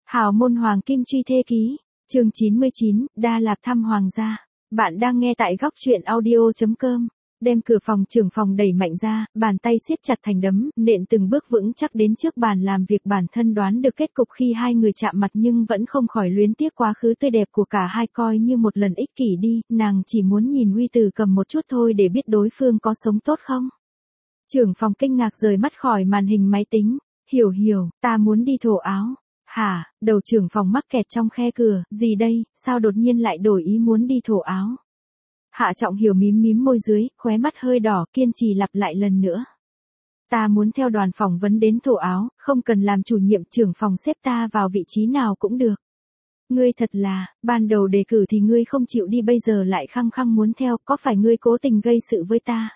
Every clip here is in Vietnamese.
Hào môn hoàng kim truy thê ký, chương 99, Đa Lạp thăm hoàng gia. Bạn đang nghe tại góc truyện audio.com. Đem cửa phòng trưởng phòng đẩy mạnh ra, bàn tay siết chặt thành đấm, nện từng bước vững chắc đến trước bàn làm việc. Bản thân đoán được kết cục khi hai người chạm mặt nhưng vẫn không khỏi luyến tiếc quá khứ tươi đẹp của cả hai, coi như một lần ích kỷ đi, nàng chỉ muốn nhìn Uy Từ cầm một chút thôi để biết đối phương có sống tốt không. Trưởng phòng kinh ngạc rời mắt khỏi màn hình máy tính. Hiểu, ta muốn đi thổ áo. Hả, đầu trưởng phòng mắc kẹt trong khe cửa, gì đây, sao đột nhiên lại đổi ý muốn đi thổ áo. Hạ Trọng Hiểu mím môi dưới, khóe mắt hơi đỏ, kiên trì lặp lại lần nữa. Ta muốn theo đoàn phỏng vấn đến thổ áo, không cần làm chủ nhiệm, trưởng phòng xếp ta vào vị trí nào cũng được. Ngươi thật là, ban đầu đề cử thì ngươi không chịu đi, bây giờ lại khăng khăng muốn theo, có phải ngươi cố tình gây sự với ta?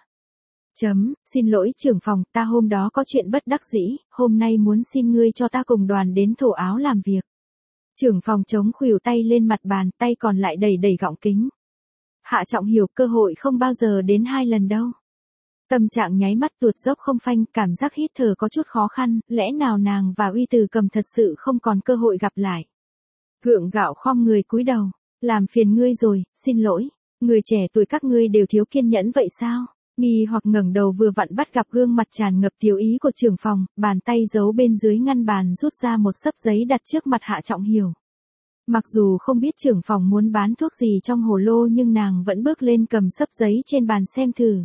Xin lỗi trưởng phòng, ta hôm đó có chuyện bất đắc dĩ, hôm nay muốn xin ngươi cho ta cùng đoàn đến thổ áo làm việc. Trưởng phòng chống khuỷu tay lên mặt bàn, tay còn lại đẩy gọng kính. Hạ Trọng Hiểu, cơ hội không bao giờ đến hai lần đâu. Tâm trạng nháy mắt tuột dốc không phanh, cảm giác hít thở có chút khó khăn, lẽ nào nàng và Uy Từ Cầm thật sự không còn cơ hội gặp lại. Gượng gạo khom người cúi đầu, làm phiền ngươi rồi, xin lỗi, người trẻ tuổi các ngươi đều thiếu kiên nhẫn vậy sao? Nghi hoặc ngẩng đầu vừa vặn bắt gặp gương mặt tràn ngập tiểu ý của trưởng phòng, bàn tay giấu bên dưới ngăn bàn rút ra một xấp giấy đặt trước mặt Hạ Trọng Hiểu. Mặc dù không biết trưởng phòng muốn bán thuốc gì trong hồ lô nhưng nàng vẫn bước lên cầm xấp giấy trên bàn xem thử.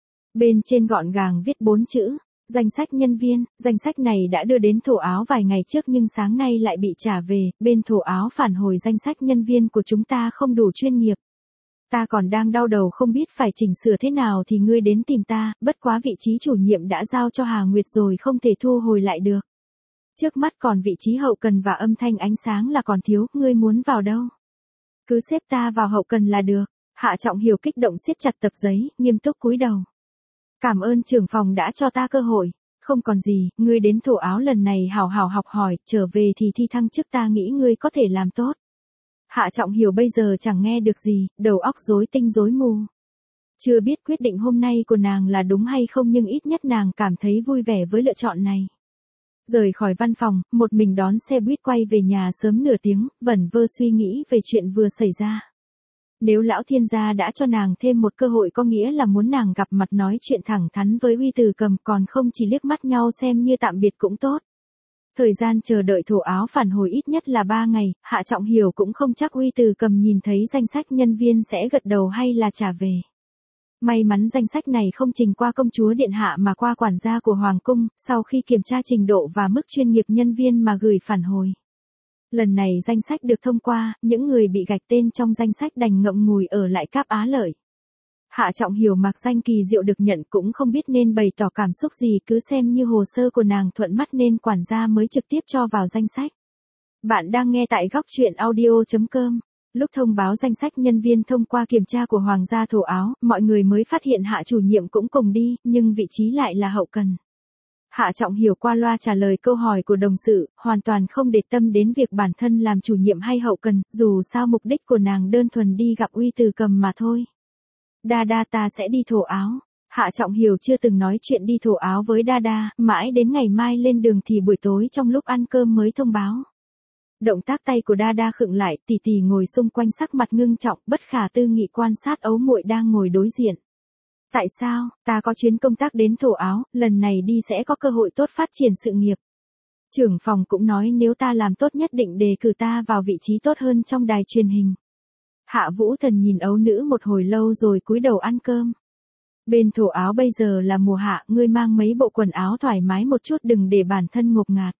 Bên trên gọn gàng viết 4 chữ, danh sách nhân viên. Danh sách này đã đưa đến thổ áo vài ngày trước nhưng sáng nay lại bị trả về, bên thổ áo phản hồi danh sách nhân viên của chúng ta không đủ chuyên nghiệp. Ta còn đang đau đầu không biết phải chỉnh sửa thế nào thì ngươi đến tìm ta, bất quá vị trí chủ nhiệm đã giao cho Hà Nguyệt rồi, không thể thu hồi lại được. Trước mắt còn vị trí hậu cần và âm thanh ánh sáng là còn thiếu, ngươi muốn vào đâu? Cứ xếp ta vào hậu cần là được. Hạ Trọng Hiểu kích động siết chặt tập giấy, nghiêm túc cúi đầu. Cảm ơn trưởng phòng đã cho ta cơ hội. Không còn gì, ngươi đến thổ áo lần này hào hào học hỏi, trở về thì thi thăng chức, ta nghĩ ngươi có thể làm tốt. Hạ Trọng Hiểu bây giờ chẳng nghe được gì, đầu óc rối tinh rối mù. Chưa biết quyết định hôm nay của nàng là đúng hay không nhưng ít nhất nàng cảm thấy vui vẻ với lựa chọn này. Rời khỏi văn phòng, một mình đón xe buýt quay về nhà sớm nửa tiếng, vẩn vơ suy nghĩ về chuyện vừa xảy ra. Nếu lão thiên gia đã cho nàng thêm một cơ hội có nghĩa là muốn nàng gặp mặt nói chuyện thẳng thắn với Uy Từ Cầm, còn không chỉ liếc mắt nhau xem như tạm biệt cũng tốt. Thời gian chờ đợi thổ áo phản hồi ít nhất là 3 ngày, Hạ Trọng Hiểu cũng không chắc Uy Từ Cầm nhìn thấy danh sách nhân viên sẽ gật đầu hay là trả về. May mắn danh sách này không trình qua công chúa điện hạ mà qua quản gia của Hoàng cung, sau khi kiểm tra trình độ và mức chuyên nghiệp nhân viên mà gửi phản hồi. Lần này danh sách được thông qua, những người bị gạch tên trong danh sách đành ngậm ngùi ở lại Cáp Á Lợi. Hạ Trọng Hiểu mặc danh kỳ diệu được nhận cũng không biết nên bày tỏ cảm xúc gì, cứ xem như hồ sơ của nàng thuận mắt nên quản gia mới trực tiếp cho vào danh sách. Bạn đang nghe tại góc truyện audio.com. Lúc thông báo danh sách nhân viên thông qua kiểm tra của Hoàng gia thổ áo, mọi người mới phát hiện Hạ chủ nhiệm cũng cùng đi, nhưng vị trí lại là hậu cần. Hạ Trọng Hiểu qua loa trả lời câu hỏi của đồng sự, hoàn toàn không để tâm đến việc bản thân làm chủ nhiệm hay hậu cần, dù sao mục đích của nàng đơn thuần đi gặp Uy Từ Cầm mà thôi. Đa ta sẽ đi thổ áo. Hạ Trọng Hiểu chưa từng nói chuyện đi thổ áo với Đa, mãi đến ngày mai lên đường thì buổi tối trong lúc ăn cơm mới thông báo. Động tác tay của Đa khựng lại, tỉ tỉ ngồi xung quanh sắc mặt ngưng trọng, bất khả tư nghị quan sát ấu muội đang ngồi đối diện. Tại sao, ta có chuyến công tác đến thổ áo, lần này đi sẽ có cơ hội tốt phát triển sự nghiệp. Trưởng phòng cũng nói nếu ta làm tốt nhất định đề cử ta vào vị trí tốt hơn trong đài truyền hình. Hạ Vũ Thần nhìn ấu nữ một hồi lâu rồi cúi đầu ăn cơm. Bên thổ áo bây giờ là mùa hạ, ngươi mang mấy bộ quần áo thoải mái một chút, đừng để bản thân ngột ngạt.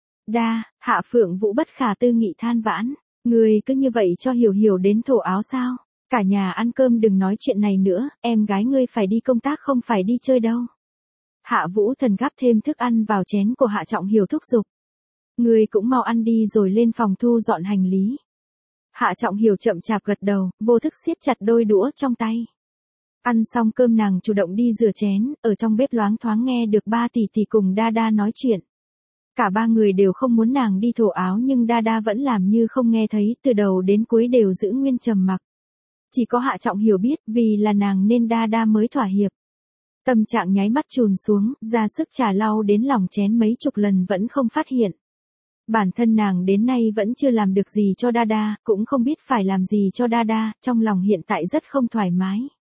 Hạ Phượng Vũ bất khả tư nghị than vãn, ngươi cứ như vậy cho Hiểu đến thổ áo sao? Cả nhà ăn cơm đừng nói chuyện này nữa, em gái ngươi phải đi công tác không phải đi chơi đâu. Hạ Vũ Thần gắp thêm thức ăn vào chén của Hạ Trọng Hiểu thúc giục. Ngươi cũng mau ăn đi rồi lên phòng thu dọn hành lý. Hạ Trọng Hiểu chậm chạp gật đầu, vô thức siết chặt đôi đũa trong tay. Ăn xong cơm nàng chủ động đi rửa chén, ở trong bếp loáng thoáng nghe được ba tỷ tỷ cùng Đa nói chuyện. Cả ba người đều không muốn nàng đi thổ áo nhưng Đa vẫn làm như không nghe thấy, từ đầu đến cuối đều giữ nguyên trầm mặc. Chỉ có Hạ Trọng Hiểu biết, vì là nàng nên Đa mới thỏa hiệp. Tâm trạng nháy mắt chùn xuống, ra sức trà lau đến lòng chén mấy chục lần vẫn không phát hiện. Bản thân nàng đến nay vẫn chưa làm được gì cho Dada, cũng không biết phải làm gì cho Dada, trong lòng hiện tại rất không thoải mái.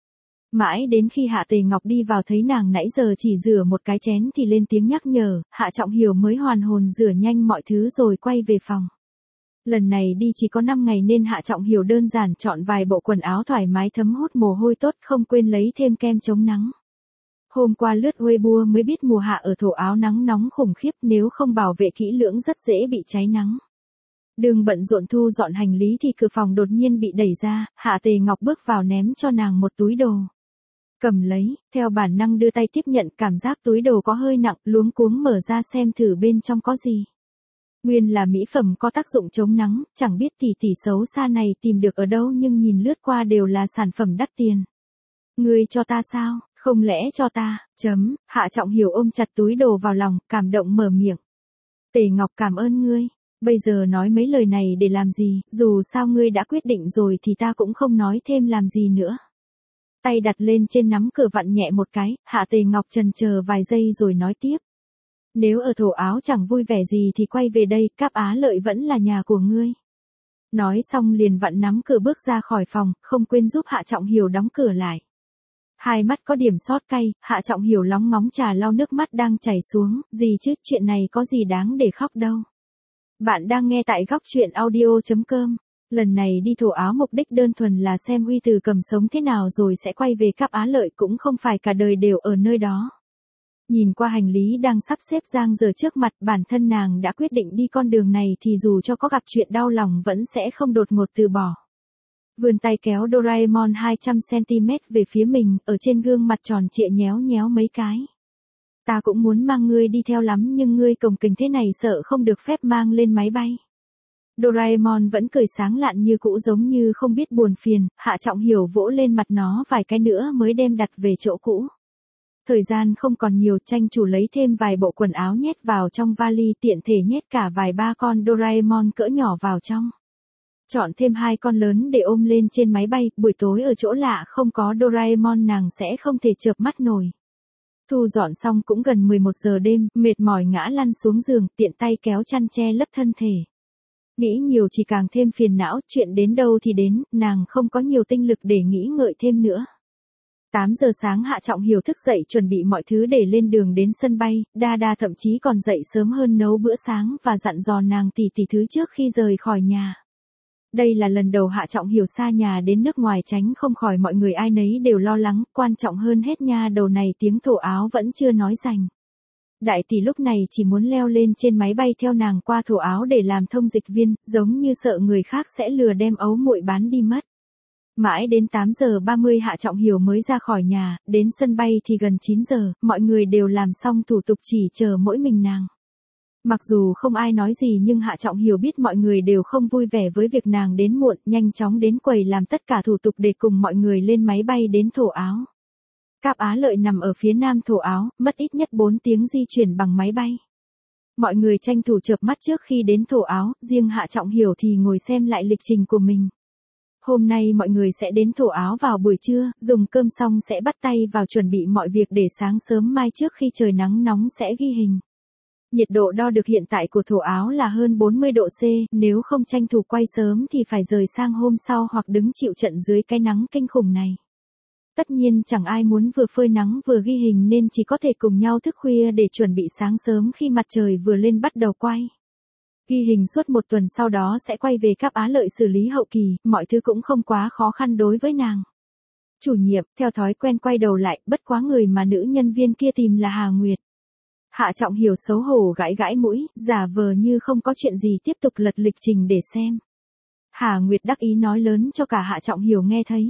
Mãi đến khi Hạ Tề Ngọc đi vào thấy nàng nãy giờ chỉ rửa một cái chén thì lên tiếng nhắc nhở, Hạ Trọng Hiểu mới hoàn hồn rửa nhanh mọi thứ rồi quay về phòng. Lần này đi chỉ có 5 ngày nên Hạ Trọng Hiểu đơn giản chọn vài bộ quần áo thoải mái thấm hút mồ hôi tốt, không quên lấy thêm kem chống nắng. Hôm qua lướt Weibo mới biết mùa hạ ở thổ Áo nắng nóng khủng khiếp, nếu không bảo vệ kỹ lưỡng rất dễ bị cháy nắng. Đường bận rộn thu dọn hành lý thì cửa phòng đột nhiên bị đẩy ra, Hạ Tề Ngọc bước vào ném cho nàng một túi đồ. Cầm lấy, theo bản năng đưa tay tiếp nhận, cảm giác túi đồ có hơi nặng, luống cuống mở ra xem thử bên trong có gì. Nguyên là mỹ phẩm có tác dụng chống nắng, chẳng biết tỷ tỷ xấu xa này tìm được ở đâu nhưng nhìn lướt qua đều là sản phẩm đắt tiền. Ngươi cho ta sao, không lẽ cho ta, Hạ Trọng Hiểu ôm chặt túi đồ vào lòng, cảm động mở miệng. Tề Ngọc cảm ơn ngươi, bây giờ nói mấy lời này để làm gì, dù sao ngươi đã quyết định rồi thì ta cũng không nói thêm làm gì nữa. Tay đặt lên trên nắm cửa vặn nhẹ một cái, Hạ Tề Ngọc chần chờ vài giây rồi nói tiếp. Nếu ở thổ Áo chẳng vui vẻ gì thì quay về đây, Cáp Á Lợi vẫn là nhà của ngươi. Nói xong liền vặn nắm cửa bước ra khỏi phòng, không quên giúp Hạ Trọng Hiểu đóng cửa lại. Hai mắt có điểm sót cay, Hạ Trọng Hiểu lóng ngóng trà lau nước mắt đang chảy xuống, gì chứ, chuyện này có gì đáng để khóc đâu. Bạn đang nghe tại góc truyện audio.com. Lần này đi thổ Áo mục đích đơn thuần là xem Uy Từ Cầm sống thế nào rồi sẽ quay về Cáp Á Lợi, cũng không phải cả đời đều ở nơi đó. Nhìn qua hành lý đang sắp xếp dang dở trước mặt, bản thân nàng đã quyết định đi con đường này thì dù cho có gặp chuyện đau lòng vẫn sẽ không đột ngột từ bỏ. Vươn tay kéo Doraemon 200cm về phía mình, ở trên gương mặt tròn trịa nhéo nhéo mấy cái. Ta cũng muốn mang ngươi đi theo lắm nhưng ngươi cồng kềnh thế này sợ không được phép mang lên máy bay. Doraemon vẫn cười sáng lạn như cũ giống như không biết buồn phiền, Hạ Trọng Hiểu vỗ lên mặt nó vài cái nữa mới đem đặt về chỗ cũ. Thời gian không còn nhiều, tranh thủ lấy thêm vài bộ quần áo nhét vào trong vali, tiện thể nhét cả vài ba con Doraemon cỡ nhỏ vào trong. Chọn thêm 2 con lớn để ôm lên trên máy bay, buổi tối ở chỗ lạ không có Doraemon nàng sẽ không thể chợp mắt nổi. Thu dọn xong cũng gần 11 giờ đêm, mệt mỏi ngã lăn xuống giường, tiện tay kéo chăn che lấp thân thể. Nghĩ nhiều chỉ càng thêm phiền não, chuyện đến đâu thì đến, nàng không có nhiều tinh lực để nghĩ ngợi thêm nữa. 8 giờ sáng Hạ Trọng Hiểu thức dậy chuẩn bị mọi thứ để lên đường đến sân bay, Dada thậm chí còn dậy sớm hơn nấu bữa sáng và dặn dò nàng tỉ thứ trước khi rời khỏi nhà. Đây là lần đầu Hạ Trọng Hiểu xa nhà đến nước ngoài, tránh không khỏi mọi người ai nấy đều lo lắng, quan trọng hơn hết nha đầu này tiếng thổ Áo vẫn chưa nói rành. Đại tỷ lúc này chỉ muốn leo lên trên máy bay theo nàng qua thổ Áo để làm thông dịch viên, giống như sợ người khác sẽ lừa đem ấu muội bán đi mất. Mãi đến 8 giờ 30 Hạ Trọng Hiểu mới ra khỏi nhà, đến sân bay thì gần 9 giờ, mọi người đều làm xong thủ tục chỉ chờ mỗi mình nàng. Mặc dù không ai nói gì nhưng Hạ Trọng Hiểu biết mọi người đều không vui vẻ với việc nàng đến muộn, nhanh chóng đến quầy làm tất cả thủ tục để cùng mọi người lên máy bay đến thổ Áo. Cáp Á Lợi nằm ở phía nam thổ Áo, mất ít nhất 4 tiếng di chuyển bằng máy bay. Mọi người tranh thủ chợp mắt trước khi đến thổ Áo, riêng Hạ Trọng Hiểu thì ngồi xem lại lịch trình của mình. Hôm nay mọi người sẽ đến thổ Áo vào buổi trưa, dùng cơm xong sẽ bắt tay vào chuẩn bị mọi việc để sáng sớm mai trước khi trời nắng nóng sẽ ghi hình. Nhiệt độ đo được hiện tại của thổ Áo là hơn 40 độ C, nếu không tranh thủ quay sớm thì phải rời sang hôm sau hoặc đứng chịu trận dưới cái nắng kinh khủng này. Tất nhiên chẳng ai muốn vừa phơi nắng vừa ghi hình nên chỉ có thể cùng nhau thức khuya để chuẩn bị sáng sớm khi mặt trời vừa lên bắt đầu quay. Ghi hình suốt 1 tuần sau đó sẽ quay về Cáp Á Lợi xử lý hậu kỳ, mọi thứ cũng không quá khó khăn đối với nàng. Chủ nhiệm, theo thói quen quay đầu lại, bất quá người mà nữ nhân viên kia tìm là Hà Nguyệt. Hạ Trọng Hiểu xấu hổ gãi gãi mũi, giả vờ như không có chuyện gì tiếp tục lật lịch trình để xem. Hà Nguyệt đắc ý nói lớn cho cả Hạ Trọng Hiểu nghe thấy.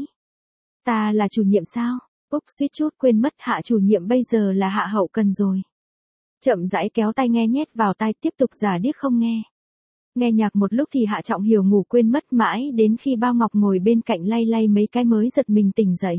Ta là chủ nhiệm sao? Úc suýt chút quên mất Hạ chủ nhiệm bây giờ là Hạ hậu cần rồi. Chậm rãi kéo tai nghe nhét vào tai tiếp tục giả điếc không nghe. Nghe nhạc một lúc thì Hạ Trọng Hiểu ngủ quên mất mãi đến khi Bao Ngọc ngồi bên cạnh lay lay mấy cái mới giật mình tỉnh dậy.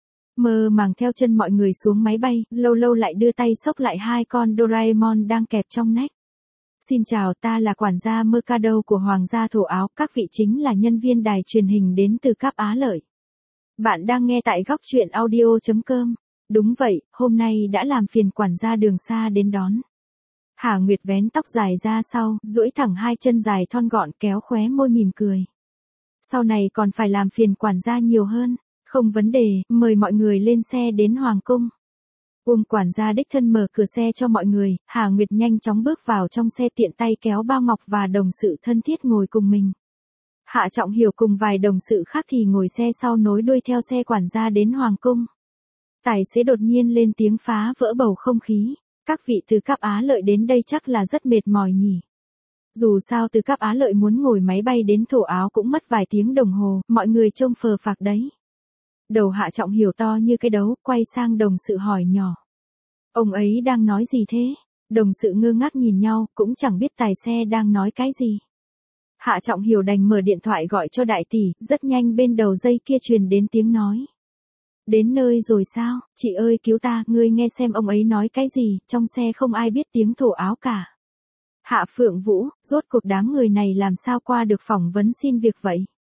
Mơ màng theo chân mọi người xuống máy bay, lâu lâu lại đưa tay xốc lại 2 con Doraemon đang kẹp trong nách. Xin chào, ta là quản gia Mercado của Hoàng gia thổ Áo, các vị chính là nhân viên đài truyền hình đến từ Cáp Á Lợi. Bạn đang nghe tại góc truyện audio.com. Đúng vậy, hôm nay đã làm phiền quản gia đường xa đến đón. Hà Nguyệt vén tóc dài ra sau, duỗi thẳng hai chân dài thon gọn kéo khóe môi mỉm cười. Sau này còn phải làm phiền quản gia nhiều hơn. Không vấn đề, mời mọi người lên xe đến Hoàng Cung. Uông quản gia đích thân mở cửa xe cho mọi người, Hà Nguyệt nhanh chóng bước vào trong xe tiện tay kéo bao ngọc và đồng sự thân thiết ngồi cùng mình. Hạ Trọng Hiểu cùng vài đồng sự khác thì ngồi xe sau nối đuôi theo xe quản gia đến Hoàng Cung. Tài xế đột nhiên lên tiếng phá vỡ bầu không khí. Các vị từ Cáp Á Lợi đến đây chắc là rất mệt mỏi nhỉ. Dù sao từ Cáp Á Lợi muốn ngồi máy bay đến Thổ Áo cũng mất vài tiếng đồng hồ, mọi người trông phờ phạc đấy. Đầu Hạ Trọng Hiểu to như cái đấu, quay sang đồng sự hỏi nhỏ. Ông ấy đang nói gì thế? Đồng sự ngơ ngác nhìn nhau, cũng chẳng biết tài xe đang nói cái gì. Hạ Trọng Hiểu đành mở điện thoại gọi cho đại tỷ, rất nhanh bên đầu dây kia truyền đến tiếng nói. Đến nơi rồi sao, chị ơi cứu ta, ngươi nghe xem ông ấy nói cái gì, trong xe không ai biết tiếng Thổ Áo cả. Hạ Phượng Vũ, rốt cuộc đám người này làm sao qua được phỏng vấn xin việc vậy?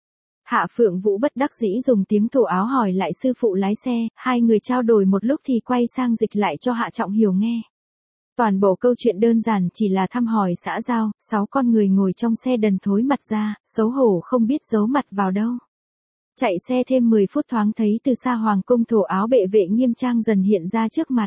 Hạ Phượng Vũ bất đắc dĩ dùng tiếng Thổ Áo hỏi lại sư phụ lái xe, hai người trao đổi một lúc thì quay sang dịch lại cho Hạ Trọng Hiểu nghe. Toàn bộ câu chuyện đơn giản chỉ là thăm hỏi xã giao, 6 con người ngồi trong xe đần thối mặt ra, xấu hổ không biết giấu mặt vào đâu. Chạy xe thêm 10 phút thoáng thấy từ xa Hoàng Cung Thổ Áo bệ vệ nghiêm trang dần hiện ra trước mặt.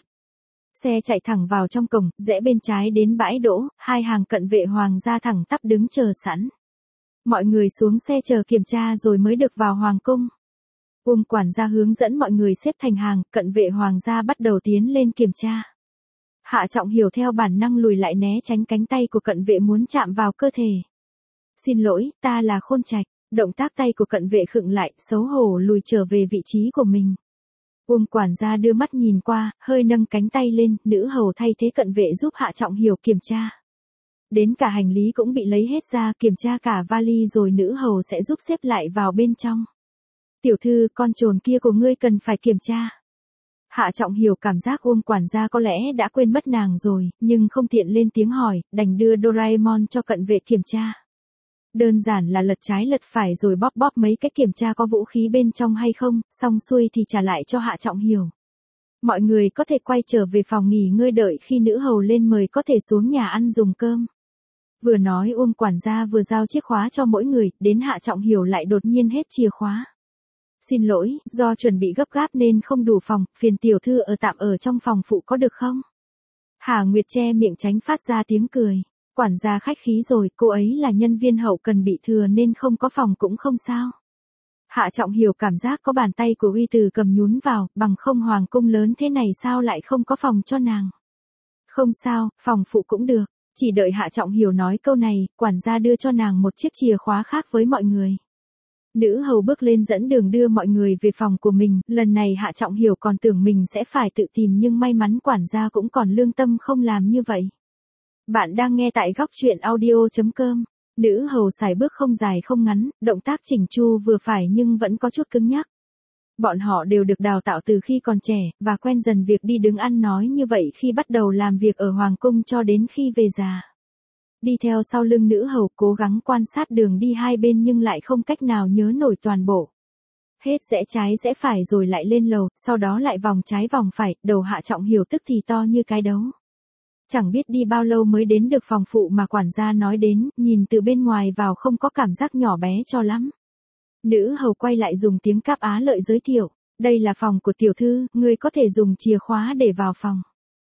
Xe chạy thẳng vào trong cổng, rẽ bên trái đến bãi đỗ, hai hàng cận vệ hoàng gia thẳng tắp đứng chờ sẵn. Mọi người xuống xe chờ kiểm tra rồi mới được vào Hoàng Cung. Uông quản gia hướng dẫn mọi người xếp thành hàng, cận vệ hoàng gia bắt đầu tiến lên kiểm tra. Hạ Trọng Hiểu theo bản năng lùi lại né tránh cánh tay của cận vệ muốn chạm vào cơ thể. Xin lỗi, ta là Khôn Trạch. Động tác tay của cận vệ khựng lại, xấu hổ lùi trở về vị trí của mình. Uông quản gia đưa mắt nhìn qua, hơi nâng cánh tay lên, nữ hầu thay thế cận vệ giúp Hạ Trọng Hiểu kiểm tra. Đến cả hành lý cũng bị lấy hết ra, kiểm tra cả vali rồi nữ hầu sẽ giúp xếp lại vào bên trong. Tiểu thư, con trồn kia của ngươi cần phải kiểm tra. Hạ Trọng Hiểu cảm giác Uông quản gia có lẽ đã quên mất nàng rồi, nhưng không tiện lên tiếng hỏi, đành đưa Doraemon cho cận vệ kiểm tra. Đơn giản là lật trái lật phải rồi bóp bóp mấy cái kiểm tra có vũ khí bên trong hay không, xong xuôi thì trả lại cho Hạ Trọng Hiểu. Mọi người có thể quay trở về phòng nghỉ ngơi đợi khi nữ hầu lên mời có thể xuống nhà ăn dùng cơm. Vừa nói Uông quản gia vừa giao chiếc khóa cho mỗi người, đến Hạ Trọng Hiểu lại đột nhiên hết chìa khóa. Xin lỗi, do chuẩn bị gấp gáp nên không đủ phòng, phiền tiểu thư ở tạm ở trong phòng phụ có được không? Hà Nguyệt che miệng tránh phát ra tiếng cười. Quản gia khách khí rồi, cô ấy là nhân viên hậu cần bị thừa nên không có phòng cũng không sao. Hạ Trọng Hiểu cảm giác có bàn tay của Uy Từ cầm nhún vào, bằng không Hoàng Cung lớn thế này sao lại không có phòng cho nàng. Không sao, phòng phụ cũng được. Chỉ đợi Hạ Trọng Hiểu nói câu này, quản gia đưa cho nàng một chiếc chìa khóa khác với mọi người. Nữ hầu bước lên dẫn đường đưa mọi người về phòng của mình, lần này Hạ Trọng Hiểu còn tưởng mình sẽ phải tự tìm nhưng may mắn quản gia cũng còn lương tâm không làm như vậy. Bạn đang nghe tại góc truyện audio.com. Nữ hầu sải bước không dài không ngắn, động tác chỉnh chu vừa phải nhưng vẫn có chút cứng nhắc. Bọn họ đều được đào tạo từ khi còn trẻ, và quen dần việc đi đứng ăn nói như vậy khi bắt đầu làm việc ở Hoàng Cung cho đến khi về già. Đi theo sau lưng nữ hầu cố gắng quan sát đường đi hai bên nhưng lại không cách nào nhớ nổi toàn bộ. Hết rẽ trái rẽ phải rồi lại lên lầu, sau đó lại vòng trái vòng phải, đầu Hạ Trọng Hiểu tức thì to như cái đấu. Chẳng biết đi bao lâu mới đến được phòng phụ mà quản gia nói đến, nhìn từ bên ngoài vào không có cảm giác nhỏ bé cho lắm. Nữ hầu quay lại dùng tiếng Cáp Á Lợi giới thiệu, đây là phòng của tiểu thư, ngươi có thể dùng chìa khóa để vào phòng.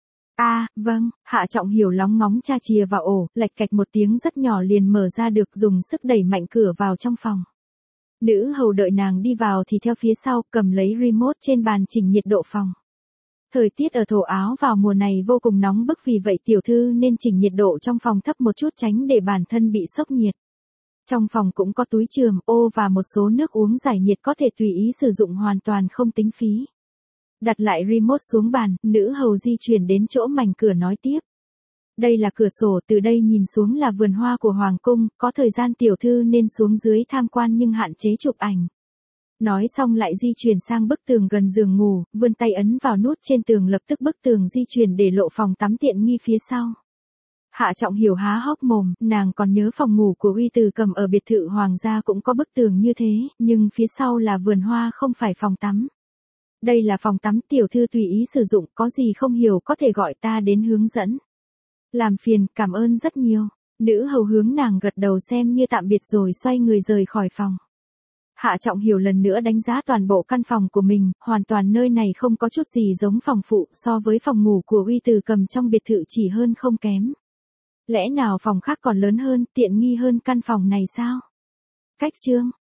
Vâng, Hạ Trọng Hiểu lóng ngóng tra chìa vào ổ, lạch cạch một tiếng rất nhỏ liền mở ra được dùng sức đẩy mạnh cửa vào trong phòng. Nữ hầu đợi nàng đi vào thì theo phía sau cầm lấy remote trên bàn chỉnh nhiệt độ phòng. Thời tiết ở Thổ Áo vào mùa này vô cùng nóng bức vì vậy tiểu thư nên chỉnh nhiệt độ trong phòng thấp một chút tránh để bản thân bị sốc nhiệt. Trong phòng cũng có túi chườm, ô và một số nước uống giải nhiệt có thể tùy ý sử dụng hoàn toàn không tính phí. Đặt lại remote xuống bàn, nữ hầu di chuyển đến chỗ mảnh cửa nói tiếp. Đây là cửa sổ, từ đây nhìn xuống là vườn hoa của Hoàng Cung, có thời gian tiểu thư nên xuống dưới tham quan nhưng hạn chế chụp ảnh. Nói xong lại di chuyển sang bức tường gần giường ngủ, vươn tay ấn vào nút trên tường lập tức bức tường di chuyển để lộ phòng tắm tiện nghi phía sau. Hạ Trọng Hiểu há hốc mồm, nàng còn nhớ phòng ngủ của Uy Từ Cầm ở biệt thự hoàng gia cũng có bức tường như thế, nhưng phía sau là vườn hoa không phải phòng tắm. Đây là phòng tắm tiểu thư tùy ý sử dụng, có gì không hiểu có thể gọi ta đến hướng dẫn. Làm phiền, cảm ơn rất nhiều. Nữ hầu hướng nàng gật đầu xem như tạm biệt rồi xoay người rời khỏi phòng. Hạ Trọng Hiểu lần nữa đánh giá toàn bộ căn phòng của mình, hoàn toàn nơi này không có chút gì giống phòng phụ, so với phòng ngủ của Uy Từ Cầm trong biệt thự chỉ hơn không kém. Lẽ nào phòng khác còn lớn hơn, tiện nghi hơn căn phòng này sao? Cách chương